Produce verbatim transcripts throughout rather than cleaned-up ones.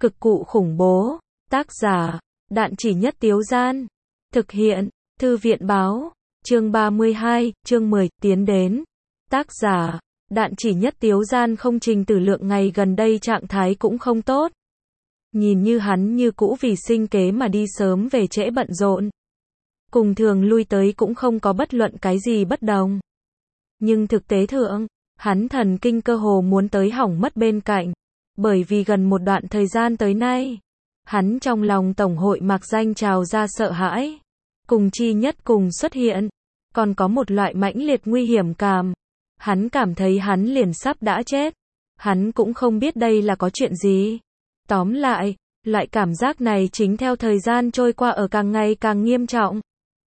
Cực cụ khủng bố. Tác giả, Đạn Chỉ Nhất Tiếu Gian. Thực hiện, Thư viện Báo. Chương ba mươi hai, chương mười, tiến đến. Tác giả, Đạn Chỉ Nhất Tiếu Gian. Không, Trình Tử Lượng ngày gần đây trạng thái cũng không tốt. Nhìn như hắn như cũ vì sinh kế mà đi sớm về trễ bận rộn. Cùng thường lui tới cũng không có bất luận cái gì bất đồng. Nhưng thực tế thượng, hắn thần kinh cơ hồ muốn tới hỏng mất bên cạnh. Bởi vì gần một đoạn thời gian tới nay, hắn trong lòng tổng hội mạc danh trào ra sợ hãi. Cùng chi nhất cùng xuất hiện, còn có một loại mãnh liệt nguy hiểm cảm. Hắn cảm thấy hắn liền sắp đã chết. Hắn cũng không biết đây là có chuyện gì. Tóm lại, loại cảm giác này chính theo thời gian trôi qua ở càng ngày càng nghiêm trọng.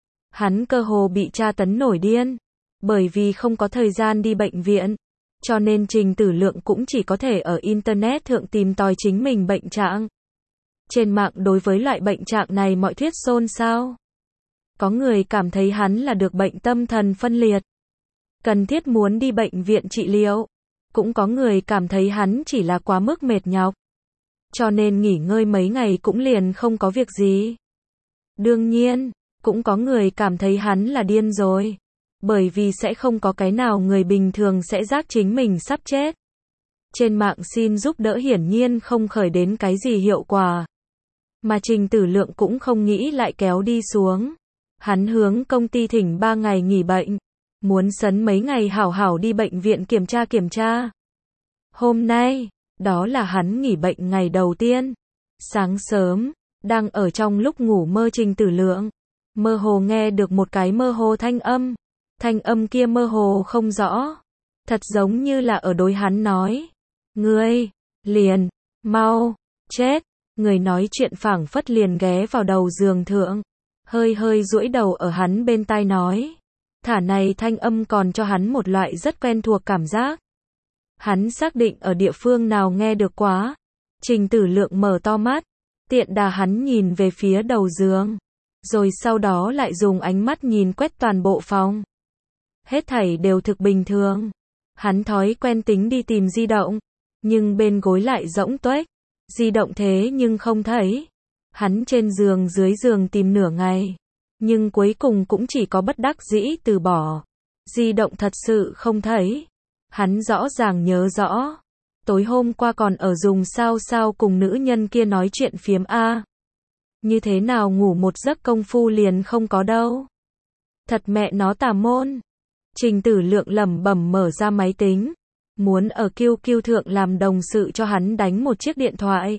Hắn cơ hồ bị tra tấn nổi điên. Bởi vì không có thời gian đi bệnh viện. Cho nên Trình Tử Lượng cũng chỉ có thể ở Internet thượng tìm tòi chính mình bệnh trạng. Trên mạng đối với loại bệnh trạng này mọi thuyết xôn xao. Có người cảm thấy hắn là được bệnh tâm thần phân liệt. Cần thiết muốn đi bệnh viện trị liệu. Cũng có người cảm thấy hắn chỉ là quá mức mệt nhọc. Cho nên nghỉ ngơi mấy ngày cũng liền không có việc gì. Đương nhiên, cũng có người cảm thấy hắn là điên rồi. Bởi vì sẽ không có cái nào người bình thường sẽ giác chính mình sắp chết. Trên mạng xin giúp đỡ hiển nhiên không khởi đến cái gì hiệu quả. Mà Trình Tử Lượng cũng không nghĩ lại kéo đi xuống. Hắn hướng công ty thỉnh ba ngày nghỉ bệnh. Muốn sấn mấy ngày hảo hảo đi bệnh viện kiểm tra kiểm tra. Hôm nay, đó là hắn nghỉ bệnh ngày đầu tiên. Sáng sớm, đang ở trong lúc ngủ mơ Trình Tử Lượng. Mơ hồ nghe được một cái mơ hồ thanh âm. Thanh âm kia mơ hồ không rõ. Thật giống như là ở đối hắn nói. Ngươi, liền, mau, chết. Người nói chuyện phảng phất liền ghé vào đầu giường thượng. Hơi hơi duỗi đầu ở hắn bên tai nói. Thả này thanh âm còn cho hắn một loại rất quen thuộc cảm giác. Hắn xác định ở địa phương nào nghe được quá. Trình Tử Lượng mở to mắt. Tiện đà hắn nhìn về phía đầu giường. Rồi sau đó lại dùng ánh mắt nhìn quét toàn bộ phòng. Hết thảy đều thực bình thường. Hắn thói quen tính đi tìm di động. Nhưng bên gối lại rỗng tuếch. Di động thế nhưng không thấy. Hắn trên giường dưới giường tìm nửa ngày. Nhưng cuối cùng cũng chỉ có bất đắc dĩ từ bỏ. Di động thật sự không thấy. Hắn rõ ràng nhớ rõ. Tối hôm qua còn ở dùng sao sao cùng nữ nhân kia nói chuyện phiếm A. Như thế nào ngủ một giấc công phu liền không có đâu. Thật mẹ nó tà môn. Trình Tử Lượng lẩm bẩm mở ra máy tính. Muốn ở Q Q thượng làm đồng sự cho hắn đánh một chiếc điện thoại.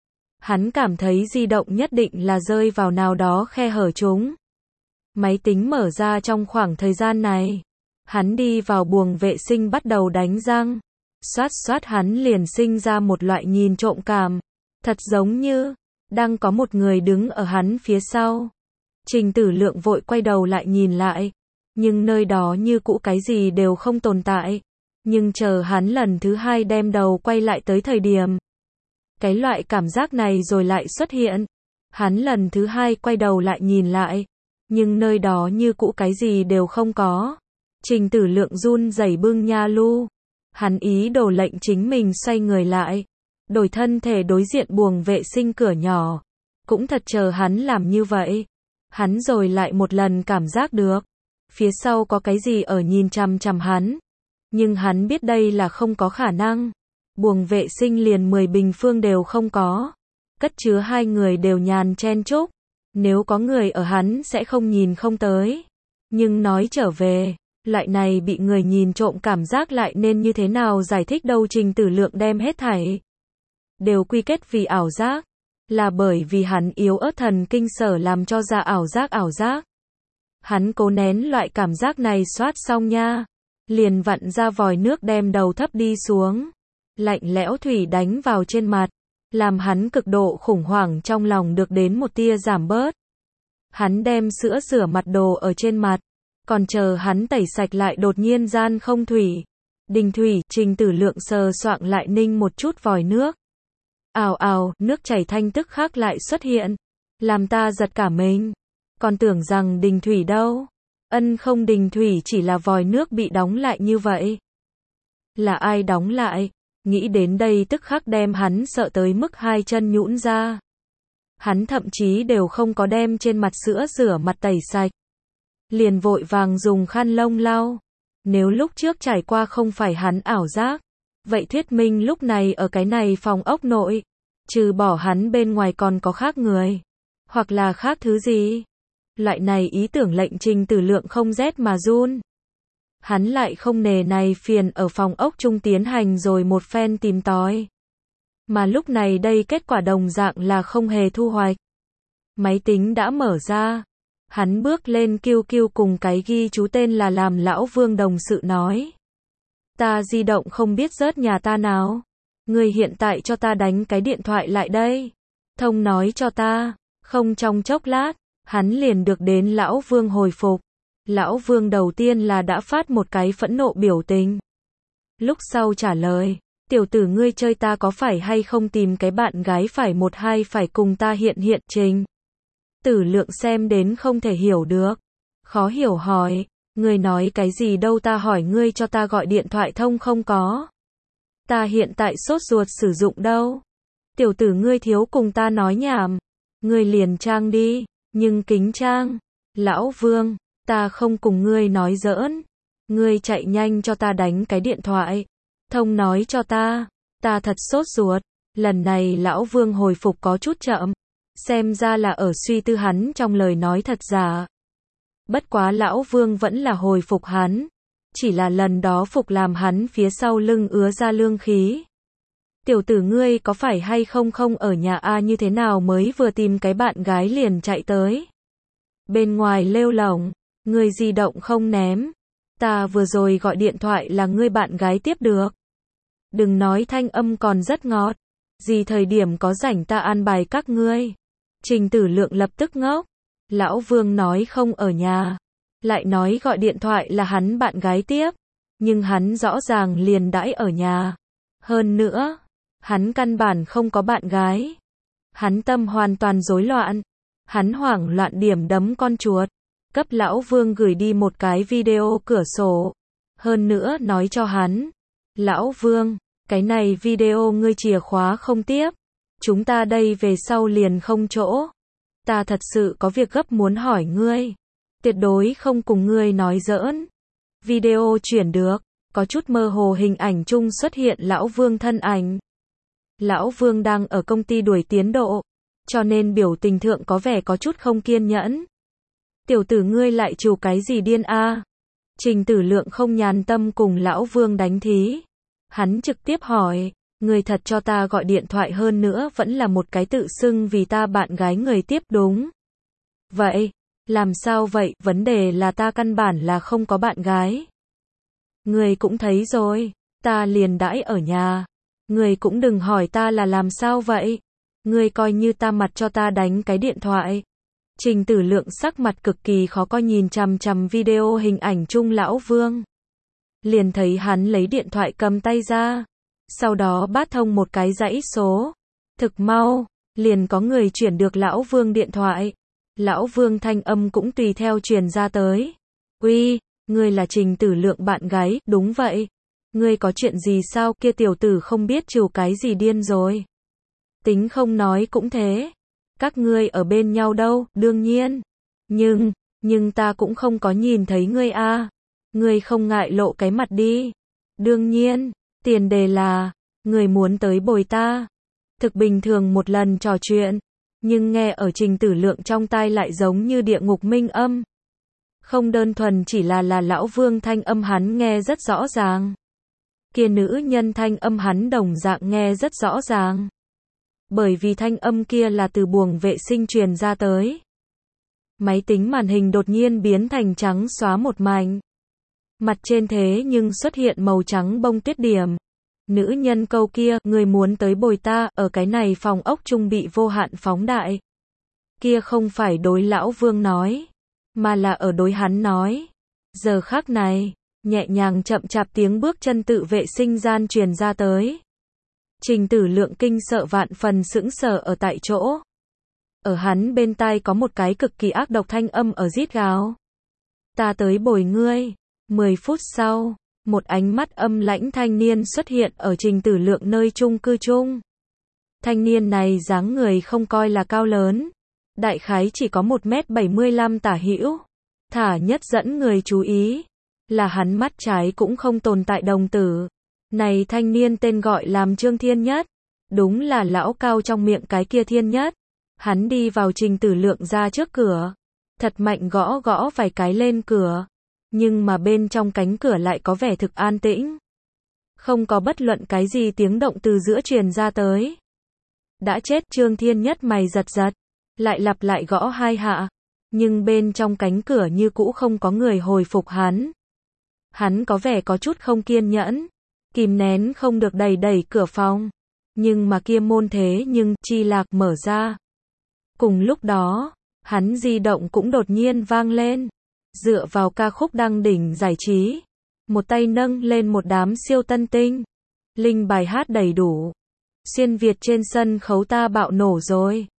Hắn cảm thấy di động nhất định là rơi vào nào đó khe hở chúng. Máy tính mở ra trong khoảng thời gian này. Hắn đi vào buồng vệ sinh bắt đầu đánh răng. Xoát xoát hắn liền sinh ra một loại nhìn trộm cảm. Thật giống như, đang có một người đứng ở hắn phía sau. Trình Tử Lượng vội quay đầu lại nhìn lại. Nhưng nơi đó như cũ cái gì đều không tồn tại. Nhưng chờ hắn lần thứ hai đem đầu quay lại tới thời điểm. Cái loại cảm giác này rồi lại xuất hiện. Hắn lần thứ hai quay đầu lại nhìn lại. Nhưng nơi đó như cũ cái gì đều không có. Trình Tử Lượng run rẩy bưng nha lu. Hắn ý đồ lệnh chính mình xoay người lại. Đổi thân thể đối diện buồng vệ sinh cửa nhỏ. Cũng thật chờ hắn làm như vậy. Hắn rồi lại một lần cảm giác được. Phía sau có cái gì ở nhìn chằm chằm hắn. Nhưng hắn biết đây là không có khả năng. Buồng vệ sinh liền mười bình phương đều không có. Cất chứa hai người đều nhàn chen chúc. Nếu có người ở hắn sẽ không nhìn không tới. Nhưng nói trở về, loại này bị người nhìn trộm cảm giác lại nên như thế nào giải thích đâu. Trình Tử Lượng đem hết thảy đều quy kết vì ảo giác. Là bởi vì hắn yếu ớt thần kinh sở làm cho ra ảo giác ảo giác. Hắn cố nén loại cảm giác này soát xong nha. Liền vặn ra vòi nước đem đầu thấp đi xuống. Lạnh lẽo thủy đánh vào trên mặt. Làm hắn cực độ khủng hoảng trong lòng được đến một tia giảm bớt. Hắn đem sữa rửa mặt đồ ở trên mặt. Còn chờ hắn tẩy sạch lại đột nhiên gian không thủy. Đình thủy, Trình Tử Lượng sờ soạng lại ninh một chút vòi nước. Ào ào, nước chảy thanh tức khắc lại xuất hiện. Làm ta giật cả mình. Còn tưởng rằng đình thủy đâu. Ân không, đình thủy chỉ là vòi nước bị đóng lại như vậy. Là ai đóng lại? Nghĩ đến đây tức khắc đem hắn sợ tới mức hai chân nhũn ra. Hắn thậm chí đều không có đem trên mặt sữa rửa mặt tẩy sạch. Liền vội vàng dùng khăn lông lau. Nếu lúc trước trải qua không phải hắn ảo giác, vậy thuyết minh lúc này ở cái này phòng ốc nội, trừ bỏ hắn bên ngoài còn có khác người. Hoặc là khác thứ gì. Loại này ý tưởng lệnh Trình Tử Lượng không rét mà run. Hắn lại không nề này phiền ở phòng ốc trung tiến hành rồi một phen tìm tòi. Mà lúc này đây kết quả đồng dạng là không hề thu hoạch. Máy tính đã mở ra. Hắn bước lên kêu kêu cùng cái ghi chú tên là làm lão Vương đồng sự nói. Ta di động không biết rớt nhà ta nào. Người hiện tại cho ta đánh cái điện thoại lại đây. Thông nói cho ta. Không trong chốc lát, hắn liền được đến lão Vương hồi phục. Lão Vương đầu tiên là đã phát một cái phẫn nộ biểu tình. Lúc sau trả lời, tiểu tử ngươi chơi ta có phải hay không tìm cái bạn gái phải một hai phải cùng ta hiện hiện Trình. Tử Lượng xem đến không thể hiểu được. Khó hiểu hỏi, ngươi nói cái gì đâu, ta hỏi ngươi cho ta gọi điện thoại thông không có. Ta hiện tại sốt ruột sử dụng đâu. Tiểu tử ngươi thiếu cùng ta nói nhảm. Ngươi liền trang đi, nhưng kính trang. Lão Vương, ta không cùng ngươi nói giỡn. Ngươi chạy nhanh cho ta đánh cái điện thoại. Thông nói cho ta, ta thật sốt ruột. Lần này lão Vương hồi phục có chút chậm. Xem ra là ở suy tư hắn trong lời nói thật giả. Bất quá lão Vương vẫn là hồi phục hắn. Chỉ là lần đó phục làm hắn phía sau lưng ứa ra lương khí. Tiểu tử ngươi có phải hay không không ở nhà a, như thế nào mới vừa tìm cái bạn gái liền chạy tới. Bên ngoài lêu lổng, ngươi di động không ném. Ta vừa rồi gọi điện thoại là ngươi bạn gái tiếp được. Đừng nói thanh âm còn rất ngọt. Gì thời điểm có rảnh ta an bài các ngươi. Trình Tử Lượng lập tức ngốc. Lão Vương nói không ở nhà. Lại nói gọi điện thoại là hắn bạn gái tiếp. Nhưng hắn rõ ràng liền đãi ở nhà. Hơn nữa, hắn căn bản không có bạn gái. Hắn tâm hoàn toàn rối loạn. Hắn hoảng loạn điểm đấm con chuột. Cấp lão Vương gửi đi một cái video cửa sổ. Hơn nữa nói cho hắn. Lão Vương, cái này video ngươi chìa khóa không tiếp. Chúng ta đây về sau liền không chỗ. Ta thật sự có việc gấp muốn hỏi ngươi. Tuyệt đối không cùng ngươi nói giỡn. Video chuyển được. Có chút mơ hồ hình ảnh chung xuất hiện lão Vương thân ảnh. Lão Vương đang ở công ty đuổi tiến độ. Cho nên biểu tình thượng có vẻ có chút không kiên nhẫn. Tiểu tử ngươi lại chù cái gì điên a? Trình Tử Lượng không nhàn tâm cùng lão Vương đánh thí. Hắn trực tiếp hỏi, người thật cho ta gọi điện thoại hơn nữa vẫn là một cái tự xưng vì ta bạn gái người tiếp đúng. Vậy, làm sao vậy, vấn đề là ta căn bản là không có bạn gái. Người cũng thấy rồi, ta liền đãi ở nhà. Người cũng đừng hỏi ta là làm sao vậy. Người coi như ta mặt cho ta đánh cái điện thoại. Trình Tử Lượng sắc mặt cực kỳ khó coi nhìn chằm chằm video hình ảnh chung lão Vương. Liền thấy hắn lấy điện thoại cầm tay ra. Sau đó bắt thông một cái dãy số. Thực mau, liền có người chuyển được lão Vương điện thoại. Lão Vương thanh âm cũng tùy theo truyền ra tới. Uy, ngươi là Trình Tử Lượng bạn gái, đúng vậy. Ngươi có chuyện gì sao, kia tiểu tử không biết chù cái gì điên rồi. Tính không nói cũng thế. Các ngươi ở bên nhau đâu, đương nhiên. Nhưng, nhưng ta cũng không có nhìn thấy ngươi a. Ngươi không ngại lộ cái mặt đi. Đương nhiên, tiền đề là, ngươi muốn tới bồi ta. Thực bình thường một lần trò chuyện. Nhưng nghe ở Trình Tử Lượng trong tai lại giống như địa ngục minh âm. Không đơn thuần chỉ là là lão Vương thanh âm hắn nghe rất rõ ràng. Kia nữ nhân thanh âm hắn đồng dạng nghe rất rõ ràng. Bởi vì thanh âm kia là từ buồng vệ sinh truyền ra tới. Máy tính màn hình đột nhiên biến thành trắng xóa một mảnh. Mặt trên thế nhưng xuất hiện màu trắng bông tuyết điểm. Nữ nhân câu kia, người muốn tới bồi ta, ở cái này phòng ốc trung bị vô hạn phóng đại. Kia không phải đối lão Vương nói, mà là ở đối hắn nói. Giờ khắc này, nhẹ nhàng chậm chạp tiếng bước chân tự vệ sinh gian truyền ra tới. Trình Tử Lượng kinh sợ vạn phần sững sờ ở tại chỗ. Ở hắn bên tai có một cái cực kỳ ác độc thanh âm ở rít gào. Ta tới bồi ngươi. Mười phút sau, Một ánh mắt âm lãnh thanh niên xuất hiện ở Trình Tử Lượng nơi chung cư chung. Thanh niên này dáng người không coi là cao lớn, đại khái chỉ có một mét bảy mươi lăm tả hữu. Thả nhất dẫn người chú ý là hắn mắt trái cũng không tồn tại đồng tử. Này thanh niên tên gọi làm Trương Thiên Nhất, đúng là lão cao trong miệng cái kia Thiên Nhất. Hắn đi vào Trình Tử Lượng ra trước cửa, thật mạnh gõ gõ vài cái lên cửa, nhưng mà bên trong cánh cửa lại có vẻ thực an tĩnh. Không có bất luận cái gì tiếng động từ giữa truyền ra tới. Đã chết, Trương Thiên Nhất mày giật giật, lại lặp lại gõ hai hạ, nhưng bên trong cánh cửa như cũ không có người hồi phục hắn. Hắn có vẻ có chút không kiên nhẫn, kìm nén không được đẩy đẩy cửa phòng, nhưng mà kia môn thế nhưng chi lạc mở ra. Cùng lúc đó, hắn di động cũng đột nhiên vang lên, dựa vào ca khúc đăng đỉnh giải trí, một tay nâng lên một đám siêu tân tinh, linh bài hát đầy đủ. Xuyên Việt trên sân khấu ta bạo nổ rồi.